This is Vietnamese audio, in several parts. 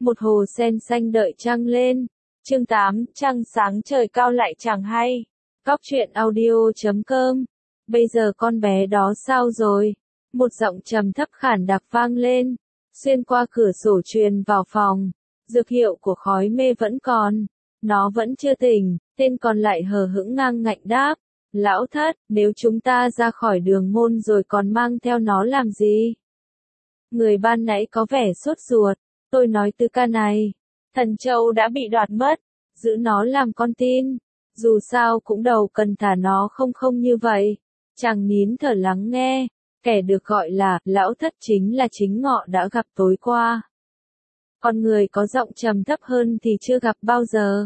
một hồ sen xanh đợi trăng lên. Chương 8, trăng sáng trời cao lại chẳng hay. Cóc truyện audio.com. Bây giờ con bé đó sao rồi? Một giọng trầm thấp khản đặc vang lên, xuyên qua cửa sổ truyền vào phòng. Dược hiệu của khói mê vẫn còn, nó vẫn chưa tỉnh. Tên còn lại hờ hững ngang ngạnh đáp, lão thất, nếu chúng ta ra khỏi đường môn rồi còn mang theo nó làm gì? Người ban nãy có vẻ sốt ruột, tôi nói từ ca này, thần châu đã bị đoạt mất, giữ nó làm con tin, dù sao cũng đâu cần thả nó không như vậy. Chàng nín thở lắng nghe, kẻ được gọi là lão thất chính là Chính Ngọ đã gặp tối qua. Con người có giọng trầm thấp hơn thì chưa gặp bao giờ.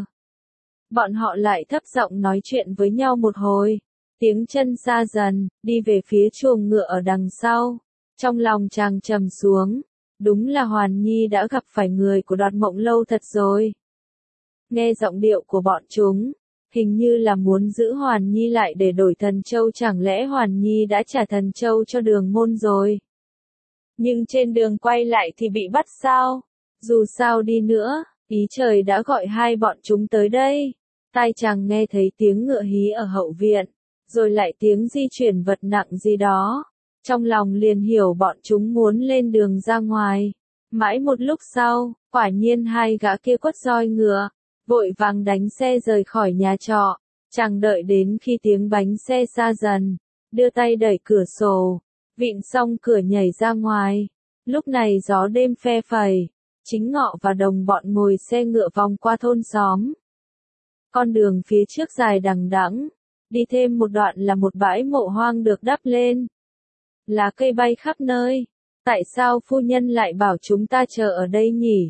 Bọn họ lại thấp giọng nói chuyện với nhau một hồi, tiếng chân xa dần, đi về phía chuồng ngựa ở đằng sau. Trong lòng chàng trầm xuống, đúng là Hoàn Nhi đã gặp phải người của Đoạt Mộng Lâu thật rồi. Nghe giọng điệu của bọn chúng, hình như là muốn giữ Hoàn Nhi lại để đổi thần châu, chẳng lẽ Hoàn Nhi đã trả thần châu cho Đường Môn rồi? Nhưng trên đường quay lại thì bị bắt sao? Dù sao đi nữa, ý trời đã gọi hai bọn chúng tới đây. Tai chàng nghe thấy tiếng ngựa hí ở hậu viện, rồi lại tiếng di chuyển vật nặng gì đó. Trong lòng liền hiểu bọn chúng muốn lên đường ra ngoài. Mãi một lúc sau, quả nhiên hai gã kia quất roi ngựa, vội vàng đánh xe rời khỏi nhà trọ. Chàng đợi đến khi tiếng bánh xe xa dần, đưa tay đẩy cửa sổ, vịn xong cửa nhảy ra ngoài. Lúc này gió đêm phe phẩy, Chính Ngọ và đồng bọn ngồi xe ngựa vòng qua thôn xóm. Con đường phía trước dài đằng đẵng, đi thêm một đoạn là một bãi mộ hoang được đắp lên. Lá cây bay khắp nơi, tại sao phu nhân lại bảo chúng ta chờ ở đây nhỉ?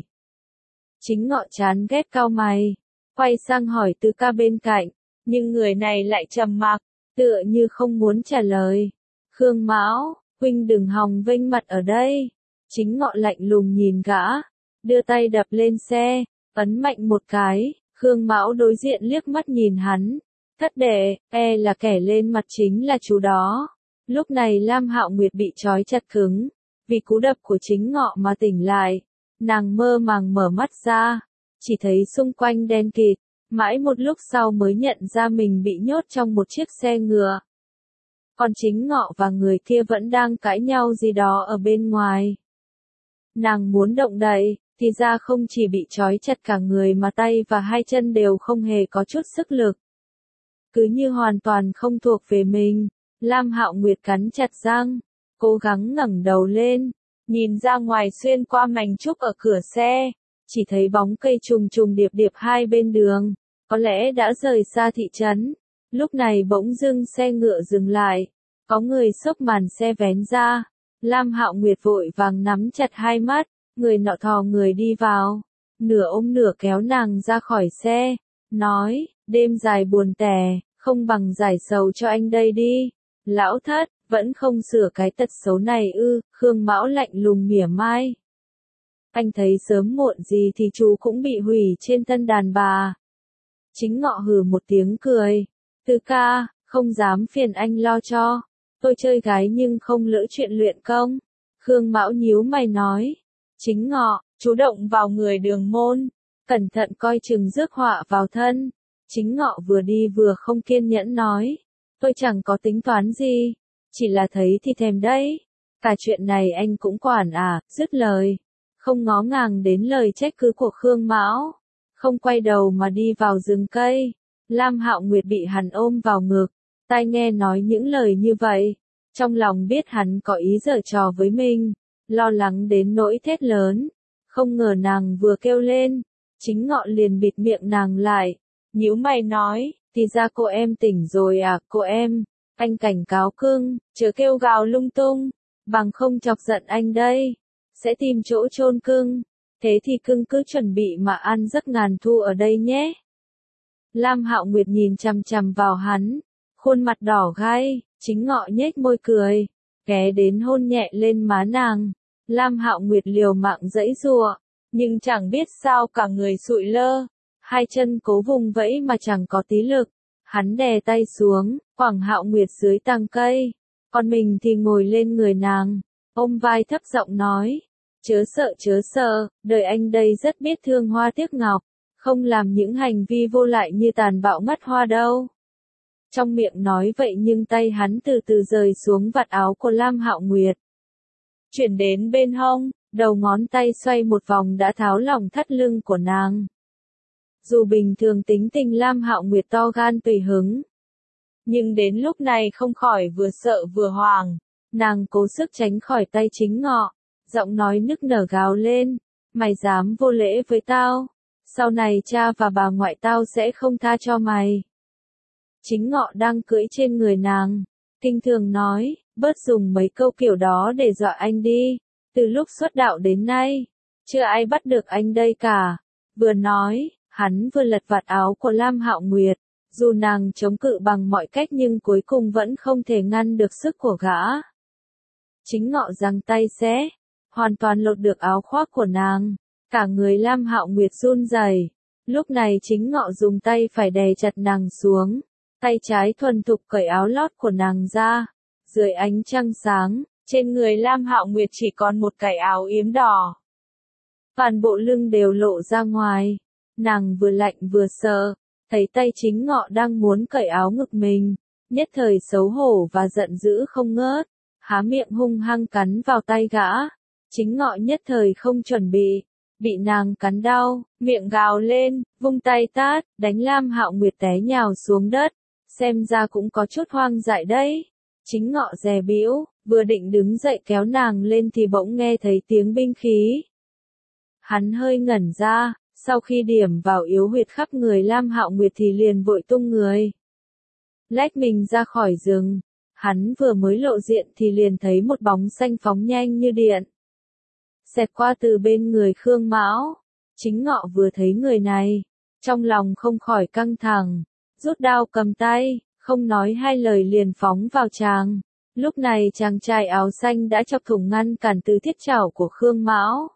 Chính Ngọ chán ghét cau mày, quay sang hỏi Từ Ca bên cạnh, nhưng người này lại trầm mặc, tựa như không muốn trả lời. Khương Mão, huynh đừng hòng vênh mặt ở đây. Chính Ngọ lạnh lùng nhìn gã, đưa tay đập lên xe, ấn mạnh một cái. Khương Mão đối diện liếc mắt nhìn hắn, thất đệ, là kẻ lên mặt chính là chú đó. Lúc này Lam Hạo Nguyệt bị trói chặt cứng, vì cú đập của Chính Ngọ mà tỉnh lại. Nàng mơ màng mở mắt ra, chỉ thấy xung quanh đen kịt, mãi một lúc sau mới nhận ra mình bị nhốt trong một chiếc xe ngựa. Còn Chính Ngọ và người kia vẫn đang cãi nhau gì đó ở bên ngoài. Nàng muốn động đậy, thì ra không chỉ bị trói chặt cả người mà tay và hai chân đều không hề có chút sức lực. Cứ như hoàn toàn không thuộc về mình. Lam Hạo Nguyệt cắn chặt răng, cố gắng ngẩng đầu lên, nhìn ra ngoài xuyên qua mảnh trúc ở cửa xe, chỉ thấy bóng cây trùng trùng điệp điệp hai bên đường, có lẽ đã rời xa thị trấn. Lúc này bỗng dưng xe ngựa dừng lại, có người xốc màn xe vén ra. Lam Hạo Nguyệt vội vàng nắm chặt hai mắt, người nọ thò người đi vào, nửa ôm nửa kéo nàng ra khỏi xe, nói, đêm dài buồn tẻ, không bằng giải sầu cho anh đây đi. Lão thất, vẫn không sửa cái tật xấu này ư? Khương Mão lạnh lùng mỉa mai. Anh thấy sớm muộn gì thì chú cũng bị hủy trên thân đàn bà. Chính Ngọ hừ một tiếng cười. Từ ca, không dám phiền anh lo cho. Tôi chơi gái nhưng không lỡ chuyện luyện công. Khương Mão nhíu mày nói. Chính Ngọ, chú động vào người Đường Môn, cẩn thận coi chừng rước họa vào thân. Chính Ngọ vừa đi vừa không kiên nhẫn nói. Tôi chẳng có tính toán gì, chỉ là thấy thì thèm đấy. Cả chuyện này anh cũng quản à? Dứt lời, không ngó ngàng đến lời trách cứ của Khương Mão, không quay đầu mà đi vào rừng cây. Lam Hạo Nguyệt bị hắn ôm vào ngực, tai nghe nói những lời như vậy, trong lòng biết hắn có ý giở trò với mình, lo lắng đến nỗi thét lớn. Không ngờ nàng vừa kêu lên, Chính Ngọ liền bịt miệng nàng lại, nhíu mày nói. Thì ra cô em tỉnh rồi à? Cô em, anh cảnh cáo cưng, chớ kêu gào lung tung, bằng không chọc giận anh đây, sẽ tìm chỗ chôn cưng. Thế thì cưng cứ chuẩn bị mà ăn giấc ngàn thu ở đây nhé. Lam Hạo Nguyệt nhìn chằm chằm vào hắn, khuôn mặt đỏ gai. Chính Ngọ nhếch môi cười, ghé đến hôn nhẹ lên má nàng. Lam Hạo Nguyệt liều mạng giãy giụa, nhưng chẳng biết sao cả người sụi lơ. Hai chân cố vùng vẫy mà chẳng có tí lực. Hắn đè tay xuống, quẳng Hạo Nguyệt dưới tàng cây. Còn mình thì ngồi lên người nàng, ôm vai thấp giọng nói. Chớ sợ, đời anh đây rất biết thương hoa tiếc ngọc, không làm những hành vi vô lại như tàn bạo ngắt hoa đâu. Trong miệng nói vậy nhưng tay hắn từ từ rời xuống vạt áo của Lam Hạo Nguyệt. Chuyển đến bên hông, đầu ngón tay xoay một vòng đã tháo lỏng thắt lưng của nàng. Dù bình thường tính tình Lam Hạo Nguyệt to gan tùy hứng, nhưng đến lúc này không khỏi vừa sợ vừa hoảng, nàng cố sức tránh khỏi tay Chính Ngọ, giọng nói nức nở gào lên, mày dám vô lễ với tao, sau này cha và bà ngoại tao sẽ không tha cho mày. Chính Ngọ đang cưỡi trên người nàng, kinh thường nói, bớt dùng mấy câu kiểu đó để dọa anh đi, từ lúc xuất đạo đến nay, chưa ai bắt được anh đây cả. Vừa nói, hắn vừa lật vạt áo của Lam Hạo Nguyệt, dù nàng chống cự bằng mọi cách nhưng cuối cùng vẫn không thể ngăn được sức của gã. Chính Ngọ giằng tay xé, hoàn toàn lột được áo khoác của nàng, cả người Lam Hạo Nguyệt run rẩy. Lúc này Chính Ngọ dùng tay phải đè chặt nàng xuống, tay trái thuần thục cởi áo lót của nàng ra. Dưới ánh trăng sáng, trên người Lam Hạo Nguyệt chỉ còn một cái áo yếm đỏ. Toàn bộ lưng đều lộ ra ngoài. Nàng vừa lạnh vừa sợ, thấy tay Chính Ngọ đang muốn cởi áo ngực mình, nhất thời xấu hổ và giận dữ không ngớt, há miệng hung hăng cắn vào tay gã. Chính Ngọ nhất thời không chuẩn bị nàng cắn đau, miệng gào lên, vung tay tát, đánh Lam Hạo Nguyệt té nhào xuống đất, xem ra cũng có chút hoang dại đấy. Chính Ngọ dè bĩu, vừa định đứng dậy kéo nàng lên thì bỗng nghe thấy tiếng binh khí. Hắn hơi ngẩn ra, sau khi điểm vào yếu huyệt khắp người Lam Hạo Nguyệt thì liền vội tung người. Lách mình ra khỏi rừng, hắn vừa mới lộ diện thì liền thấy một bóng xanh phóng nhanh như điện. Xẹt qua từ bên người Khương Mão, Chính Ngọ vừa thấy người này, trong lòng không khỏi căng thẳng, rút đao cầm tay, không nói hai lời liền phóng vào chàng. Lúc này chàng trai áo xanh đã chọc thủng ngăn cản từ thiết chảo của Khương Mão.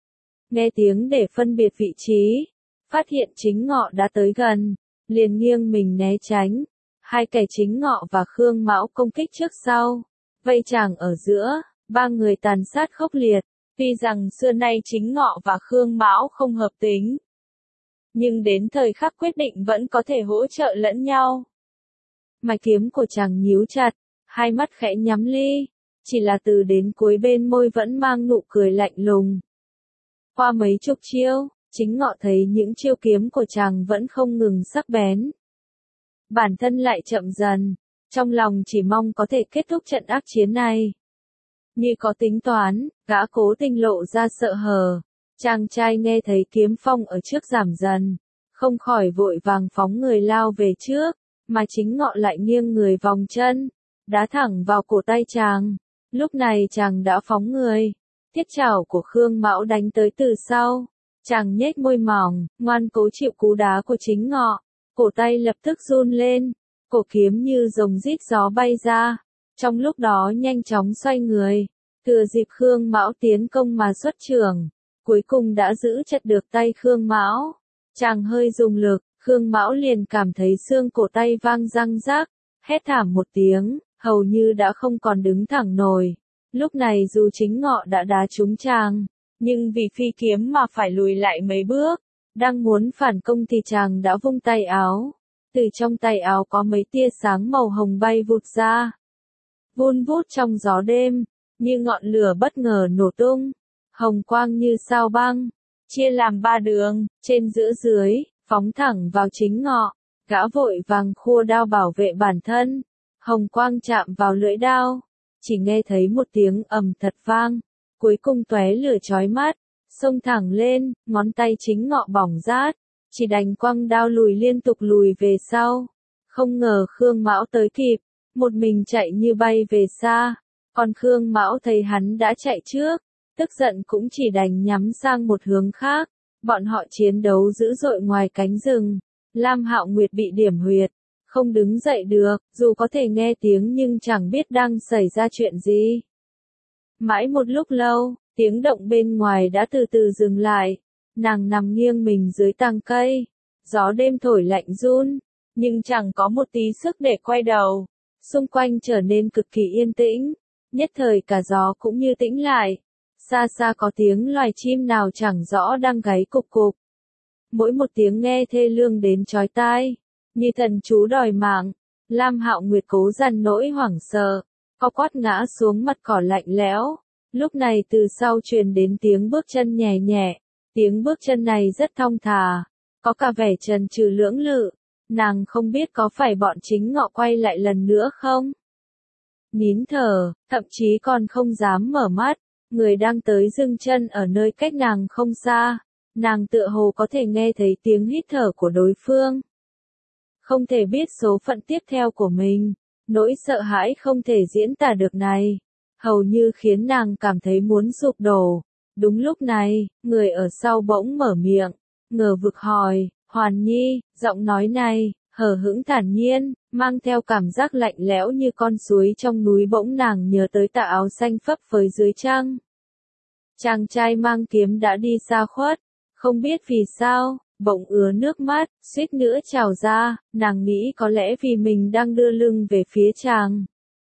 Nghe tiếng để phân biệt vị trí, phát hiện Chính Ngọ đã tới gần, liền nghiêng mình né tránh. Hai kẻ Chính Ngọ và Khương Mão công kích trước sau, vây chàng ở giữa, ba người tàn sát khốc liệt. Tuy rằng xưa nay Chính Ngọ và Khương Mão không hợp tính, nhưng đến thời khắc quyết định vẫn có thể hỗ trợ lẫn nhau. Mạch kiếm của chàng nhíu chặt, hai mắt khẽ nhắm li, chỉ là từ đến cuối bên môi vẫn mang nụ cười lạnh lùng. Qua mấy chục chiêu, Chính Ngọ thấy những chiêu kiếm của chàng vẫn không ngừng sắc bén. Bản thân lại chậm dần, trong lòng chỉ mong có thể kết thúc trận ác chiến này. Như có tính toán, gã cố tình lộ ra sợ hờ. Chàng trai nghe thấy kiếm phong ở trước giảm dần, không khỏi vội vàng phóng người lao về trước, mà Chính Ngọ lại nghiêng người vòng chân, đá thẳng vào cổ tay chàng. Lúc này chàng đã phóng người, thiết chảo của Khương Mão đánh tới từ sau. Chàng nhếch môi mỏng, ngoan cố chịu cú đá của Chính Ngọ, cổ tay lập tức run lên, cổ kiếm như rồng rít gió bay ra. Trong lúc đó nhanh chóng xoay người, thừa dịp Khương Mão tiến công mà xuất chưởng, cuối cùng đã giữ chặt được tay Khương Mão. Chàng hơi dùng lực, Khương Mão liền cảm thấy xương cổ tay vang răng rác, hét thảm một tiếng, hầu như đã không còn đứng thẳng nổi. Lúc này dù Chính Ngọ đã đá trúng chàng, nhưng vì phi kiếm mà phải lùi lại mấy bước, đang muốn phản công thì chàng đã vung tay áo. Từ trong tay áo có mấy tia sáng màu hồng bay vụt ra, vun vút trong gió đêm, như ngọn lửa bất ngờ nổ tung, hồng quang như sao băng, chia làm ba đường, trên giữa dưới, phóng thẳng vào Chính Ngọ. Gã vội vàng khua đao bảo vệ bản thân, hồng quang chạm vào lưỡi đao, chỉ nghe thấy một tiếng ầm thật vang, cuối cùng tóe lửa chói mắt, xông thẳng lên, ngón tay Chính Ngọ bỏng rát, chỉ đành quăng đao liên tục lùi về sau. Không ngờ Khương Mão tới kịp, một mình chạy như bay về xa, còn Khương Mão thấy hắn đã chạy trước, tức giận cũng chỉ đành nhắm sang một hướng khác. Bọn họ chiến đấu dữ dội ngoài cánh rừng, Lam Hạo Nguyệt bị điểm huyệt, không đứng dậy được, dù có thể nghe tiếng nhưng chẳng biết đang xảy ra chuyện gì. Mãi một lúc lâu, tiếng động bên ngoài đã từ từ dừng lại, nàng nằm nghiêng mình dưới tàng cây, gió đêm thổi lạnh run, nhưng chẳng có một tí sức để quay đầu, xung quanh trở nên cực kỳ yên tĩnh, nhất thời cả gió cũng như tĩnh lại. Xa xa có tiếng loài chim nào chẳng rõ đang gáy cục cục. Mỗi một tiếng nghe thê lương đến chói tai, như thần chú đòi mạng. Lam Hạo Nguyệt cố dằn nỗi hoảng sợ, co quắp ngã xuống mặt cỏ lạnh lẽo. Lúc này từ sau truyền đến tiếng bước chân nhẹ nhẹ, tiếng bước chân này rất thong thả, có cả vẻ chần chừ lưỡng lự. Nàng không biết có phải bọn chính ngọ quay lại lần nữa không? Nín thở, thậm chí còn không dám mở mắt, người đang tới dừng chân ở nơi cách nàng không xa. Nàng tựa hồ có thể nghe thấy tiếng hít thở của đối phương. Không thể biết số phận tiếp theo của mình, nỗi sợ hãi không thể diễn tả được này, hầu như khiến nàng cảm thấy muốn sụp đổ. Đúng lúc này, người ở sau bỗng mở miệng, ngờ vực hỏi, Hoàn Nhi, giọng nói này, hờ hững thản nhiên, mang theo cảm giác lạnh lẽo như con suối trong núi. Bỗng nàng nhớ tới tà áo xanh phấp phới dưới trăng. Chàng trai mang kiếm đã đi xa khuất, không biết vì sao, bỗng ứa nước mắt, suýt nữa trào ra. Nàng nghĩ có lẽ vì mình đang đưa lưng về phía chàng.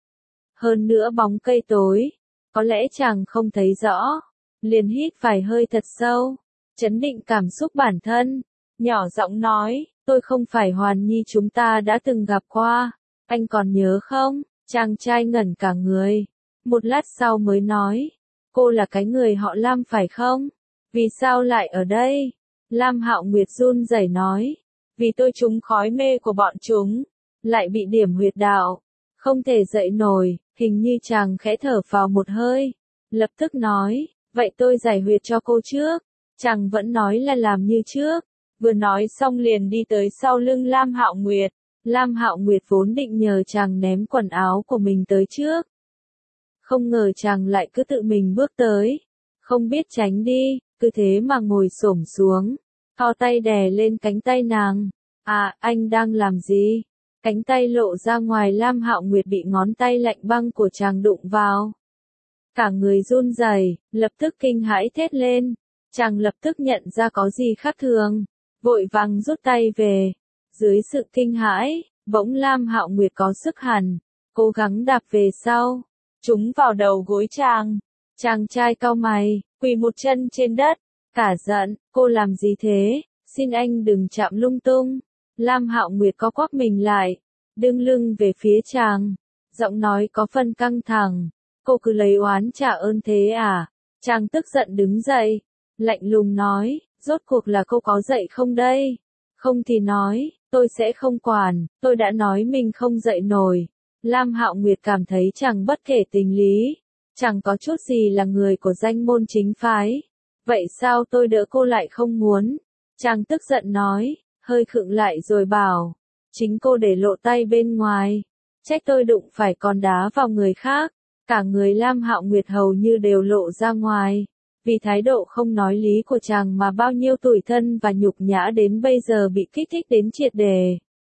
Hơn nữa bóng cây tối, có lẽ chàng không thấy rõ. Liền hít vài hơi thật sâu, chấn định cảm xúc bản thân, nhỏ giọng nói, tôi không phải Hoàn Nhi chúng ta đã từng gặp qua, anh còn nhớ không? Chàng trai ngẩn cả người, một lát sau mới nói, cô là cái người họ Lam phải không? Vì sao lại ở đây? Lam Hạo Nguyệt run rẩy nói, vì tôi trúng khói mê của bọn chúng, lại bị điểm huyệt đạo, không thể dậy nổi. Hình như chàng khẽ thở vào một hơi, lập tức nói, vậy tôi giải huyệt cho cô trước. Chàng vẫn nói là làm như trước, vừa nói xong liền đi tới sau lưng Lam Hạo Nguyệt. Lam Hạo Nguyệt vốn định nhờ chàng ném quần áo của mình tới trước. Không ngờ chàng lại cứ tự mình bước tới, không biết tránh đi, cứ thế mà ngồi xổm xuống, thò tay đè lên cánh tay nàng. À, anh đang làm gì? Cánh tay lộ ra ngoài. Lam Hạo Nguyệt bị ngón tay lạnh băng của chàng đụng vào. Cả người run rẩy, lập tức kinh hãi thét lên. Chàng lập tức nhận ra có gì khác thường, vội vàng rút tay về. Dưới sự kinh hãi, bỗng Lam Hạo Nguyệt có sức hẳn, cố gắng đạp về sau, trúng vào đầu gối chàng. Chàng trai cau mày, quỳ một chân trên đất, cả giận, cô làm gì thế? Xin anh đừng chạm lung tung. Lam Hạo Nguyệt co quắp mình lại, đứng lưng về phía chàng, giọng nói có phần căng thẳng, cô cứ lấy oán trả ơn thế à? Chàng tức giận đứng dậy, lạnh lùng nói, rốt cuộc là cô có dậy không đây? Không thì nói, tôi sẽ không quản, tôi đã nói mình không dậy nổi. Lam Hạo Nguyệt cảm thấy chàng bất kể tình lý, chẳng có chút gì là người của danh môn chính phái. Vậy sao tôi đỡ cô lại không muốn? Chàng tức giận nói, hơi khựng lại rồi bảo, chính cô để lộ tay bên ngoài, trách tôi đụng phải con đá vào người khác. Cả người Lam Hạo Nguyệt hầu như đều lộ ra ngoài, vì thái độ không nói lý của chàng mà bao nhiêu tủi thân và nhục nhã đến bây giờ bị kích thích đến triệt đề.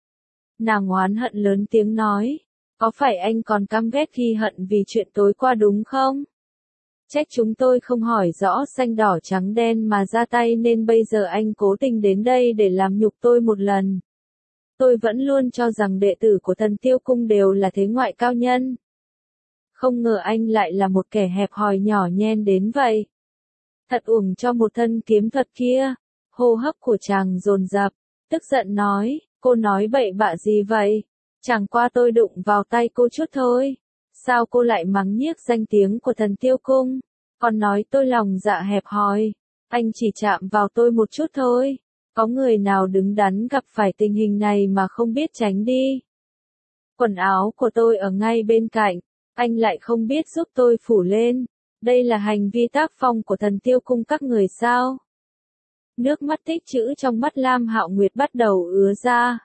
Nàng oán hận lớn tiếng nói, có phải anh còn căm ghét khi hận vì chuyện tối qua đúng không? Trách chúng tôi không hỏi rõ xanh đỏ trắng đen mà ra tay nên bây giờ anh cố tình đến đây để làm nhục tôi một lần. Tôi vẫn luôn cho rằng đệ tử của Thần Tiêu Cung đều là thế ngoại cao nhân. Không ngờ anh lại là một kẻ hẹp hòi nhỏ nhen đến vậy. Thật uổng cho một thân kiếm thuật kia. Hô hấp của chàng dồn dập, tức giận nói, cô nói bậy bạ gì vậy? Chẳng qua tôi đụng vào tay cô chút thôi. Sao cô lại mắng nhiếc danh tiếng của Thần Tiêu Cung, còn nói tôi lòng dạ hẹp hòi? Anh chỉ chạm vào tôi một chút thôi. Có người nào đứng đắn gặp phải tình hình này mà không biết tránh đi? Quần áo của tôi ở ngay bên cạnh, anh lại không biết giúp tôi phủ lên. Đây là hành vi tác phong của Thần Tiêu Cung các người sao? Nước mắt tích trữ trong mắt Lam Hạo Nguyệt bắt đầu ứa ra,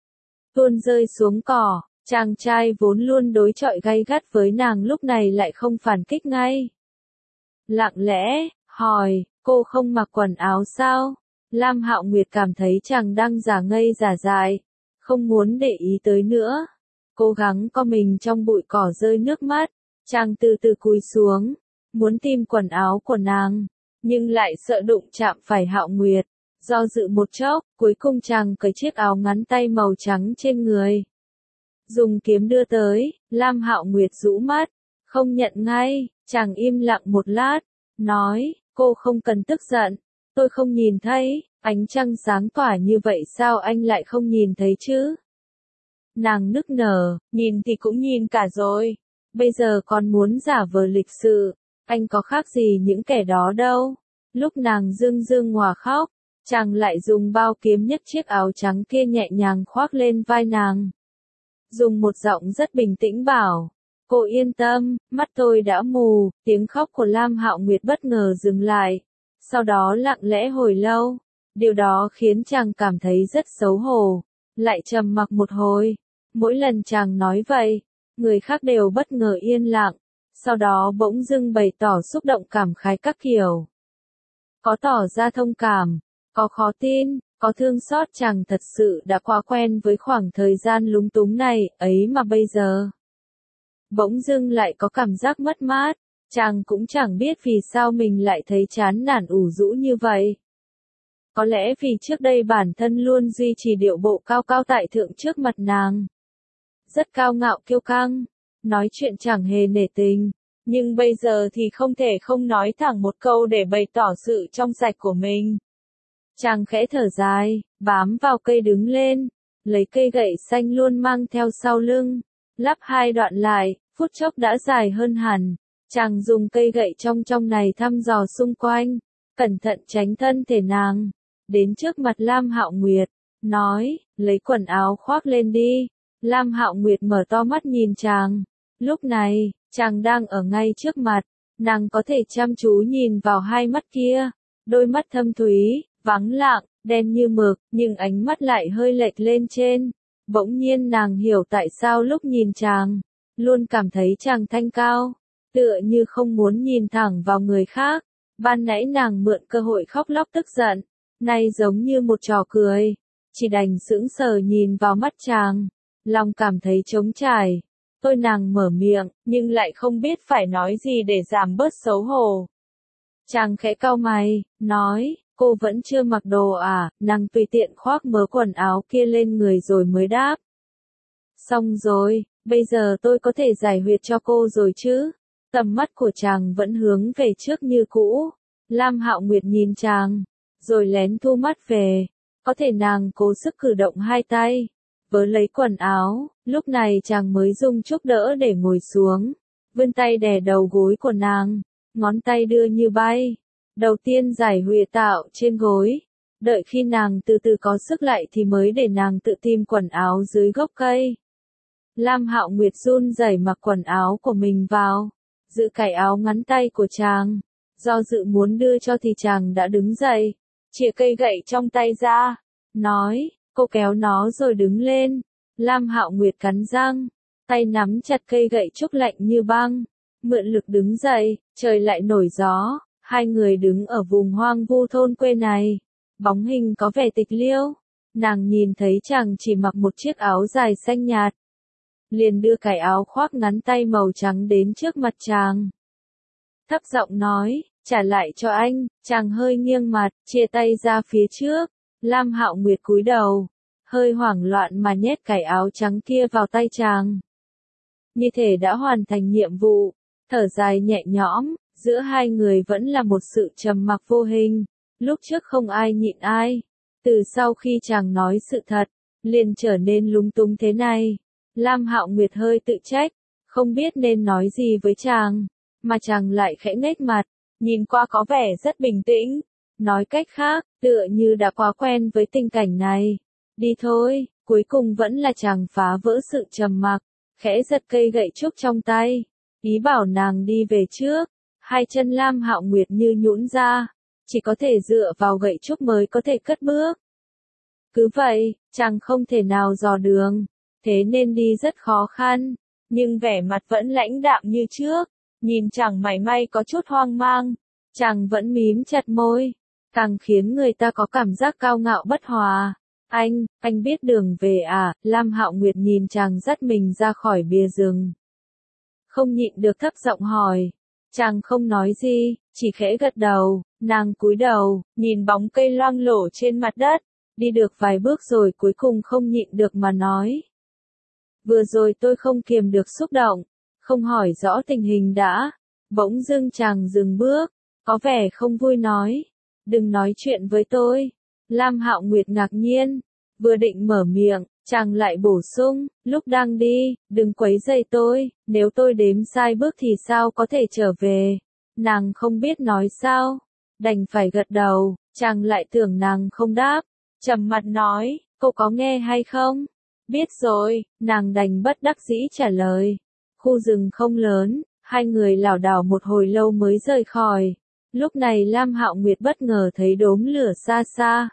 tuôn rơi xuống cỏ. Chàng trai vốn luôn đối chọi gay gắt với nàng lúc này lại không phản kích ngay. Lặng lẽ, hỏi, cô không mặc quần áo sao? Lam Hạo Nguyệt cảm thấy chàng đang giả ngây giả dại, không muốn để ý tới nữa. Cố gắng co mình trong bụi cỏ rơi nước mắt, chàng từ từ cúi xuống, muốn tìm quần áo của nàng, nhưng lại sợ đụng chạm phải Hạo Nguyệt. Do dự một chốc, cuối cùng chàng cởi chiếc áo ngắn tay màu trắng trên người, dùng kiếm đưa tới. Lam Hạo Nguyệt rũ mắt, không nhận ngay. Chàng im lặng một lát, nói, cô không cần tức giận, tôi không nhìn thấy, ánh trăng sáng tỏa như vậy sao anh lại không nhìn thấy chứ? Nàng nức nở, nhìn thì cũng nhìn cả rồi, bây giờ còn muốn giả vờ lịch sự, anh có khác gì những kẻ đó đâu. Lúc nàng dương dương ngòa khóc, chàng lại dùng bao kiếm nhấc chiếc áo trắng kia nhẹ nhàng khoác lên vai nàng. Dùng một giọng rất bình tĩnh bảo, cô yên tâm, mắt tôi đã mù, tiếng khóc của Lam Hạo Nguyệt bất ngờ dừng lại, sau đó lặng lẽ hồi lâu, điều đó khiến chàng cảm thấy rất xấu hổ, lại trầm mặc một hồi, mỗi lần chàng nói vậy, người khác đều bất ngờ yên lặng, sau đó bỗng dưng bày tỏ xúc động cảm khái các kiểu. Có tỏ ra thông cảm, có khó tin, có thương xót chàng thật sự đã quá quen với khoảng thời gian lúng túng này, ấy mà bây giờ. Bỗng dưng lại có cảm giác mất mát, chàng cũng chẳng biết vì sao mình lại thấy chán nản ủ rũ như vậy. Có lẽ vì trước đây bản thân luôn duy trì điệu bộ cao cao tại thượng trước mặt nàng. Rất cao ngạo kiêu căng, nói chuyện chẳng hề nể tình, nhưng bây giờ thì không thể không nói thẳng một câu để bày tỏ sự trong sạch của mình. Chàng khẽ thở dài, bám vào cây đứng lên, lấy cây gậy xanh luôn mang theo sau lưng, lắp hai đoạn lại, phút chốc đã dài hơn hẳn. Chàng dùng cây gậy trong này thăm dò xung quanh, cẩn thận tránh thân thể nàng, đến trước mặt Lam Hạo Nguyệt, nói, lấy quần áo khoác lên đi. Lam Hạo Nguyệt mở to mắt nhìn chàng, lúc này, chàng đang ở ngay trước mặt, nàng có thể chăm chú nhìn vào hai mắt kia, đôi mắt thâm thúy, vắng lặng, đen như mực, nhưng ánh mắt lại hơi lệch lên trên. Bỗng nhiên nàng hiểu tại sao lúc nhìn chàng, luôn cảm thấy chàng thanh cao, tựa như không muốn nhìn thẳng vào người khác. Ban nãy nàng mượn cơ hội khóc lóc tức giận, nay giống như một trò cười, chỉ đành sững sờ nhìn vào mắt chàng, lòng cảm thấy trống trải. Tôi nàng mở miệng, nhưng lại không biết phải nói gì để giảm bớt xấu hổ. Chàng khẽ cau mày, nói, cô vẫn chưa mặc đồ à, nàng tùy tiện khoác mớ quần áo kia lên người rồi mới đáp. Xong rồi, bây giờ tôi có thể giải huyệt cho cô rồi chứ? Tầm mắt của chàng vẫn hướng về trước như cũ. Lam Hạo Nguyệt nhìn chàng, rồi lén thu mắt về. Có thể nàng cố sức cử động hai tay, vớ lấy quần áo, lúc này chàng mới dùng chút đỡ để ngồi xuống. Vươn tay đè đầu gối của nàng, ngón tay đưa như bay. Đầu tiên giải huyệt tạo trên gối, đợi khi nàng từ từ có sức lại thì mới để nàng tự tìm quần áo dưới gốc cây. Lam Hạo Nguyệt run rẩy mặc quần áo của mình vào, giữ cài áo ngắn tay của chàng, do dự muốn đưa cho thì chàng đã đứng dậy, chìa cây gậy trong tay ra, nói, cô kéo nó rồi đứng lên. Lam Hạo Nguyệt cắn răng, tay nắm chặt cây gậy trúc lạnh như băng, mượn lực đứng dậy, trời lại nổi gió, hai người đứng ở vùng hoang vu thôn quê này, bóng hình có vẻ tịch liêu, nàng nhìn thấy chàng chỉ mặc một chiếc áo dài xanh nhạt, liền đưa cái áo khoác ngắn tay màu trắng đến trước mặt chàng. Thấp giọng nói, trả lại cho anh, chàng hơi nghiêng mặt, chia tay ra phía trước. Lam Hạo Nguyệt cúi đầu, hơi hoảng loạn mà nhét cái áo trắng kia vào tay chàng. Như thể đã hoàn thành nhiệm vụ, thở dài nhẹ nhõm, giữa hai người vẫn là một sự trầm mặc vô hình, lúc trước không ai nhịn ai. Từ sau khi chàng nói sự thật, liền trở nên lúng túng thế này. Lam Hạo Nguyệt hơi tự trách, không biết nên nói gì với chàng, mà chàng lại khẽ nhếch mặt, nhìn qua có vẻ rất bình tĩnh. Nói cách khác, tựa như đã quá quen với tình cảnh này. Đi thôi, cuối cùng vẫn là chàng phá vỡ sự trầm mặc, khẽ giật cây gậy trúc trong tay, ý bảo nàng đi về trước. Hai chân Lam Hạo Nguyệt như nhũn ra, chỉ có thể dựa vào gậy trúc mới có thể cất bước. Cứ vậy, chàng không thể nào dò đường, thế nên đi rất khó khăn, nhưng vẻ mặt vẫn lãnh đạm như trước, nhìn chẳng mảy may có chút hoang mang, chàng vẫn mím chặt môi, càng khiến người ta có cảm giác cao ngạo bất hòa. Anh biết đường về à? Lam Hạo Nguyệt nhìn chàng dắt mình ra khỏi bìa rừng, không nhịn được thấp giọng hỏi. Chàng không nói gì, chỉ khẽ gật đầu, nàng cúi đầu, nhìn bóng cây loang lổ trên mặt đất, đi được vài bước rồi cuối cùng không nhịn được mà nói. Vừa rồi tôi không kiềm được xúc động, không hỏi rõ tình hình đã. Bỗng dưng chàng dừng bước, có vẻ không vui nói. Đừng nói chuyện với tôi. Lam Hạo Nguyệt ngạc nhiên. Vừa định mở miệng, chàng lại bổ sung, lúc đang đi, đừng quấy rầy tôi, nếu tôi đếm sai bước thì sao có thể trở về. Nàng không biết nói sao, đành phải gật đầu, chàng lại tưởng nàng không đáp, trầm mặt nói, cô có nghe hay không? Biết rồi, nàng đành bất đắc dĩ trả lời. Khu rừng không lớn, hai người lảo đảo một hồi lâu mới rời khỏi. Lúc này Lam Hạo Nguyệt bất ngờ thấy đốm lửa xa xa.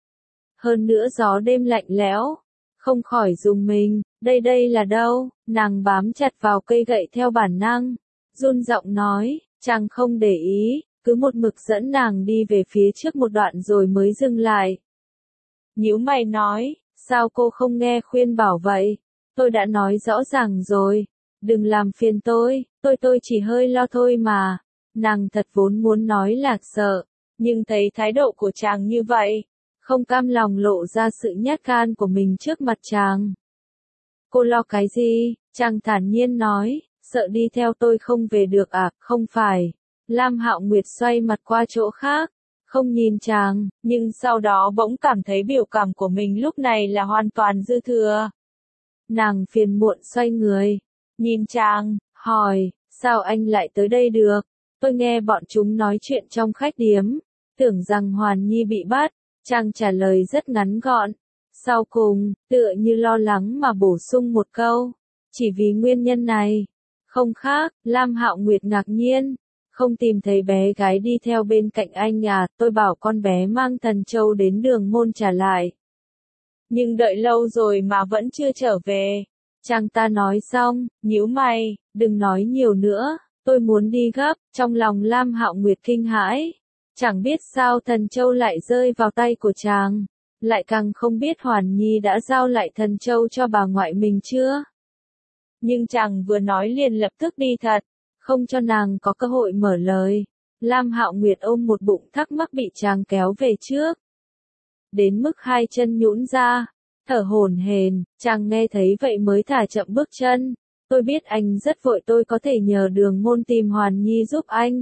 Hơn nữa gió đêm lạnh lẽo, không khỏi rùng mình, đây là đâu? Nàng bám chặt vào cây gậy theo bản năng, run giọng nói, chàng không để ý, cứ một mực dẫn nàng đi về phía trước một đoạn rồi mới dừng lại. Nhíu mày nói, sao cô không nghe khuyên bảo vậy? Tôi đã nói rõ ràng rồi, đừng làm phiền tôi chỉ hơi lo thôi mà. Nàng thật vốn muốn nói là sợ, nhưng thấy thái độ của chàng như vậy, không cam lòng lộ ra sự nhát gan của mình trước mặt chàng. Cô lo cái gì? Chàng thản nhiên nói, sợ đi theo tôi không về được à? Không phải. Lam Hạo Nguyệt xoay mặt qua chỗ khác, không nhìn chàng, nhưng sau đó bỗng cảm thấy biểu cảm của mình lúc này là hoàn toàn dư thừa. Nàng phiền muộn xoay người, nhìn chàng, hỏi, sao anh lại tới đây được? Tôi nghe bọn chúng nói chuyện trong khách điếm, tưởng rằng Hoàn Nhi bị bắt. Chàng trả lời rất ngắn gọn. Sau cùng, tựa như lo lắng mà bổ sung một câu. Chỉ vì nguyên nhân này. Không khác, Lam Hạo Nguyệt ngạc nhiên. Không tìm thấy bé gái đi theo bên cạnh anh à, tôi bảo con bé mang Thần Châu đến Đường Môn trả lại. Nhưng đợi lâu rồi mà vẫn chưa trở về. Chàng ta nói xong, nhíu mày, đừng nói nhiều nữa, tôi muốn đi gấp. Trong lòng Lam Hạo Nguyệt kinh hãi. Chẳng biết sao Thần Châu lại rơi vào tay của chàng, lại càng không biết Hoàn Nhi đã giao lại Thần Châu cho bà ngoại mình chưa. Nhưng chàng vừa nói liền lập tức đi thật, không cho nàng có cơ hội mở lời. Lam Hạo Nguyệt ôm một bụng thắc mắc bị chàng kéo về trước. Đến mức hai chân nhũn ra, thở hổn hển, chàng nghe thấy vậy mới thả chậm bước chân. Tôi biết anh rất vội, tôi có thể nhờ Đường Môn tìm Hoàn Nhi giúp anh.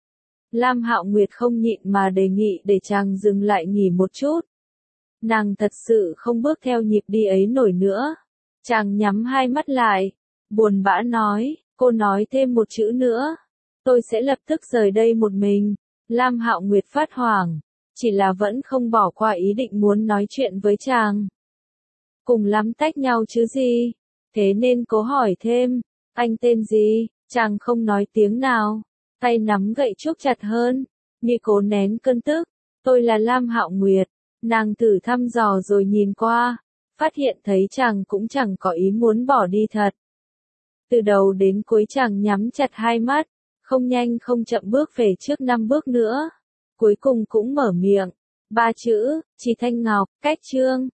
Lam Hạo Nguyệt không nhịn mà đề nghị để chàng dừng lại nghỉ một chút. Nàng thật sự không bước theo nhịp đi ấy nổi nữa. Chàng nhắm hai mắt lại, buồn bã nói, cô nói thêm một chữ nữa, tôi sẽ lập tức rời đây một mình. Lam Hạo Nguyệt phát hoảng, chỉ là vẫn không bỏ qua ý định muốn nói chuyện với chàng. Cùng lắm tách nhau chứ gì, thế nên cố hỏi thêm, anh tên gì? Chàng không nói tiếng nào. Tay nắm gậy trúc chặt hơn, như cố nén cơn tức. Tôi là Lam Hạo Nguyệt. Nàng thử thăm dò rồi nhìn qua, phát hiện thấy chàng cũng chẳng có ý muốn bỏ đi thật. Từ đầu đến cuối chàng nhắm chặt hai mắt, không nhanh không chậm bước về trước 5 bước nữa. Cuối cùng cũng mở miệng, 3 chữ, Trì Thanh Ngọc, cách chương.